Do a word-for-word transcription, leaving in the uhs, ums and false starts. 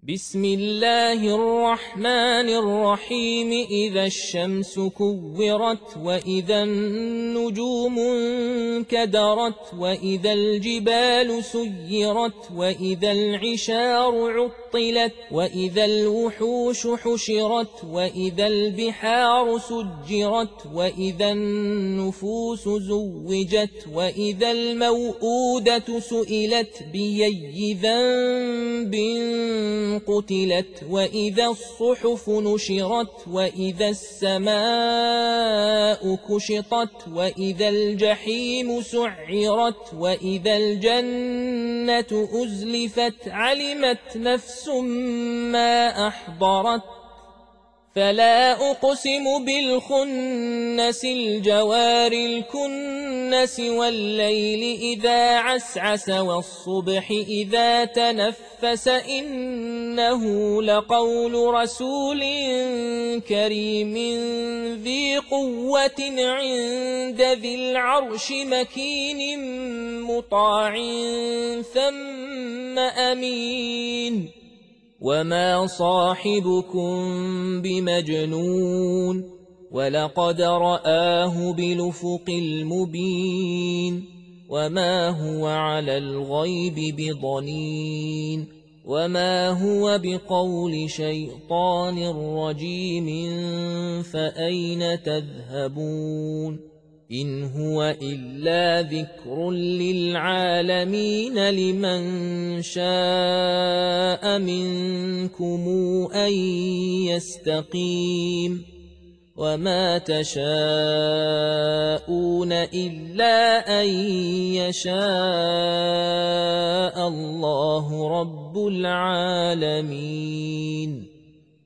بسم الله الرحمن الرحيم إذا الشمس كورت وإذا النجوم انكدرت وإذا الجبال سيرت وإذا العشار عطلت وإذا الوحوش حشرت وإذا البحار سجرت وإذا النفوس زوجت وإذا الموءودة سئلت بأي ذنب قتلت وإذا الصحف نشرت وإذا السماء كشطت وإذا الجحيم سعرت وإذا الجنة أزلفت علمت نفس ما أحضرت فلا أقسم بالخنس الجوار الكنس والليل إذا عسعس والصبح إذا تنفس إنه لقول رسول كريم ذي قوة عند ذي العرش مكين مطاع ثم أمين وما صاحبكم بمجنون ولقد رآه بالأفق المبين وما هو على الغيب بضنين وما هو بقول شيطان رجيم فأين تذهبون إن هو إلا ذكر للعالمين لمن شاء منكم أن يستقيم وما تشاءون إلا أن يشاء الله رب العالمين.